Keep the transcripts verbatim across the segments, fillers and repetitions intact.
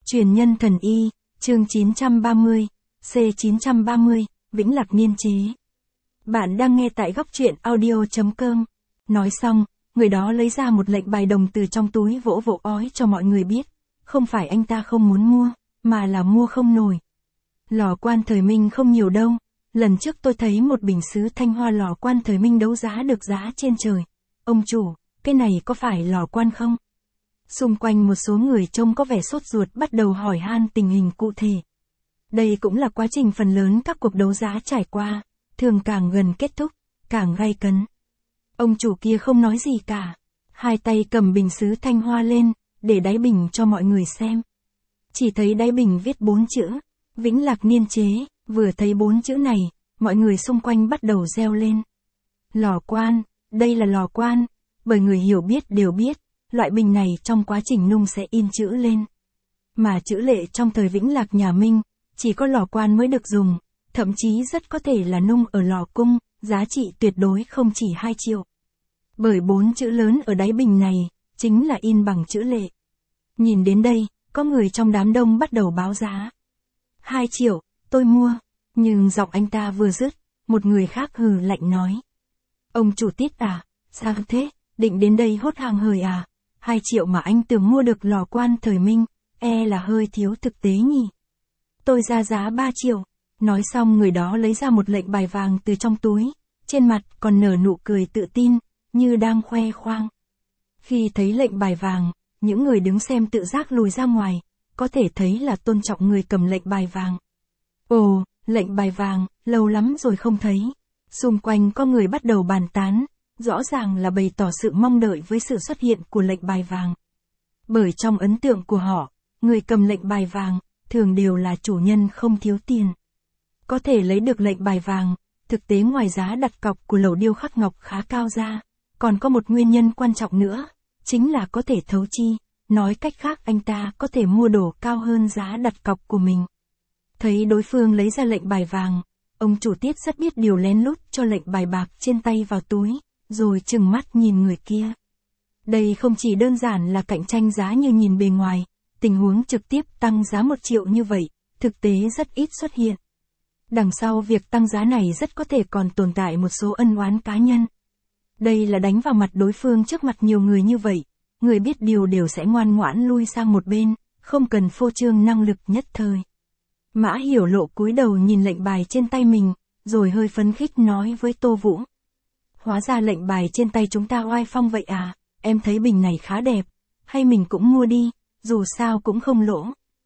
Truyền nhân thần y, chương chín trăm ba mươi, C chín trăm ba mươi, Vĩnh Lạc niên chế. Bạn đang nghe tại góc truyện audio.com. Nói xong, người đó lấy ra một lệnh bài đồng từ trong túi vỗ vỗ ói cho mọi người biết. Không phải anh ta không muốn mua, mà là mua không nổi. Lò quan thời Minh không nhiều đâu. Lần trước tôi thấy một bình sứ thanh hoa lò quan thời Minh đấu giá được giá trên trời. Ông chủ, cái này có phải lò quan không? Xung quanh một số người trông có vẻ sốt ruột bắt đầu hỏi han tình hình cụ thể. Đây cũng là quá trình phần lớn các cuộc đấu giá trải qua, thường càng gần kết thúc, càng gay cấn. Ông chủ kia không nói gì cả, hai tay cầm bình sứ thanh hoa lên, để đáy bình cho mọi người xem. Chỉ thấy đáy bình viết bốn chữ, Vĩnh Lạc niên chế, vừa thấy bốn chữ này, mọi người xung quanh bắt đầu reo lên. Lò quan, đây là lò quan, bởi người hiểu biết đều biết. Loại bình này trong quá trình nung sẽ in chữ lên. Mà chữ lệ trong thời Vĩnh Lạc nhà Minh, chỉ có lò quan mới được dùng, thậm chí rất có thể là nung ở lò cung, giá trị tuyệt đối không chỉ hai triệu. Bởi bốn chữ lớn ở đáy bình này, chính là in bằng chữ lệ. Nhìn đến đây, có người trong đám đông bắt đầu báo giá. hai triệu, tôi mua, nhưng giọng anh ta vừa dứt, một người khác hừ lạnh nói. Ông chủ Tiết à, sao thế, định đến đây hốt hàng hời à? hai triệu mà anh tưởng mua được lò quan thời Minh, e là hơi thiếu thực tế nhỉ. Tôi ra giá ba triệu. Nói xong người đó lấy ra một lệnh bài vàng từ trong túi, trên mặt còn nở nụ cười tự tin, như đang khoe khoang. Khi thấy lệnh bài vàng, những người đứng xem tự giác lùi ra ngoài, có thể thấy là tôn trọng người cầm lệnh bài vàng. Ồ, lệnh bài vàng, lâu lắm rồi không thấy. Xung quanh có người bắt đầu bàn tán. Rõ ràng là bày tỏ sự mong đợi với sự xuất hiện của lệnh bài vàng. Bởi trong ấn tượng của họ, người cầm lệnh bài vàng, thường đều là chủ nhân không thiếu tiền. Có thể lấy được lệnh bài vàng, thực tế ngoài giá đặt cọc của lẩu điêu khắc ngọc khá cao ra, còn có một nguyên nhân quan trọng nữa, chính là có thể thấu chi, nói cách khác anh ta có thể mua đồ cao hơn giá đặt cọc của mình. Thấy đối phương lấy ra lệnh bài vàng, ông chủ Tiết rất biết điều lén lút cho lệnh bài bạc trên tay vào túi. Rồi trừng mắt nhìn người kia. Đây không chỉ đơn giản là cạnh tranh giá như nhìn bề ngoài, tình huống trực tiếp tăng giá một triệu như vậy, thực tế rất ít xuất hiện. Đằng sau việc tăng giá này rất có thể còn tồn tại một số ân oán cá nhân. Đây là đánh vào mặt đối phương trước mặt nhiều người như vậy, người biết điều đều sẽ ngoan ngoãn lui sang một bên, không cần phô trương năng lực nhất thời. Mã Hiểu Lộ cúi đầu nhìn lệnh bài trên tay mình, rồi hơi phấn khích nói với Tô Vũ. Hóa ra lệnh bài trên tay chúng ta oai phong vậy à, em thấy bình này khá đẹp, hay mình cũng mua đi, dù sao cũng không lỗ.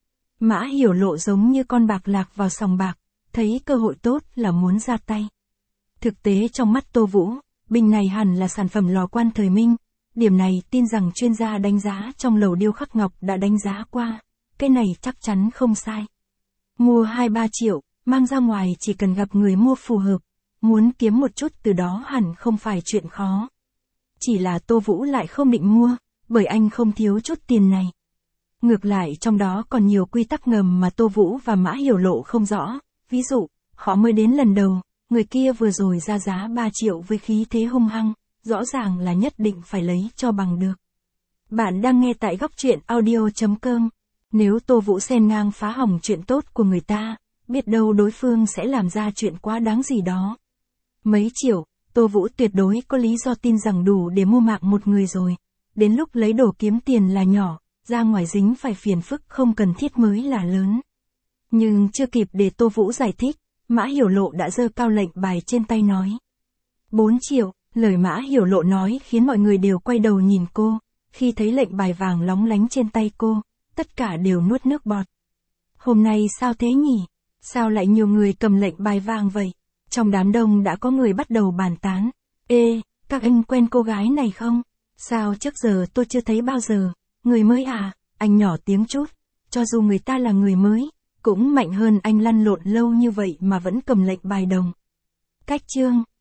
Mã Hiểu Lộ giống như con bạc lạc vào sòng bạc, thấy cơ hội tốt là muốn ra tay. Thực tế trong mắt Tô Vũ, bình này hẳn là sản phẩm lò quan thời Minh, điểm này tin rằng chuyên gia đánh giá trong lẩu điêu khắc ngọc đã đánh giá qua, cái này chắc chắn không sai. Mua hai ba triệu, mang ra ngoài chỉ cần gặp người mua phù hợp. Muốn kiếm một chút từ đó hẳn không phải chuyện khó. Chỉ là Tô Vũ lại không định mua, bởi anh không thiếu chút tiền này. Ngược lại trong đó còn nhiều quy tắc ngầm mà Tô Vũ và Mã Hiểu Lộ không rõ. Ví dụ, họ mới đến lần đầu, người kia vừa rồi ra giá ba triệu với khí thế hung hăng, rõ ràng là nhất định phải lấy cho bằng được. Bạn đang nghe tại góc truyện audio.com. Nếu Tô Vũ xen ngang phá hỏng chuyện tốt của người ta, biết đâu đối phương sẽ làm ra chuyện quá đáng gì đó. Mấy triệu, Tô Vũ tuyệt đối có lý do tin rằng đủ để mua mạng một người rồi. Đến lúc lấy đồ kiếm tiền là nhỏ, ra ngoài dính phải phiền phức không cần thiết mới là lớn. Nhưng chưa kịp để Tô Vũ giải thích, Mã Hiểu Lộ đã giơ cao lệnh bài trên tay nói. bốn triệu, lời Mã Hiểu Lộ nói khiến mọi người đều quay đầu nhìn cô. Khi thấy lệnh bài vàng lóng lánh trên tay cô, tất cả đều nuốt nước bọt. Hôm nay sao thế nhỉ? Sao lại nhiều người cầm lệnh bài vàng vậy? Trong đám đông đã có người bắt đầu bàn tán. Ê, các anh quen cô gái này không? Sao trước giờ tôi chưa thấy bao giờ? Người mới à? Anh nhỏ tiếng chút. Cho dù người ta là người mới, cũng mạnh hơn anh lăn lộn lâu như vậy mà vẫn cầm lệnh bài đồng. Cách chương.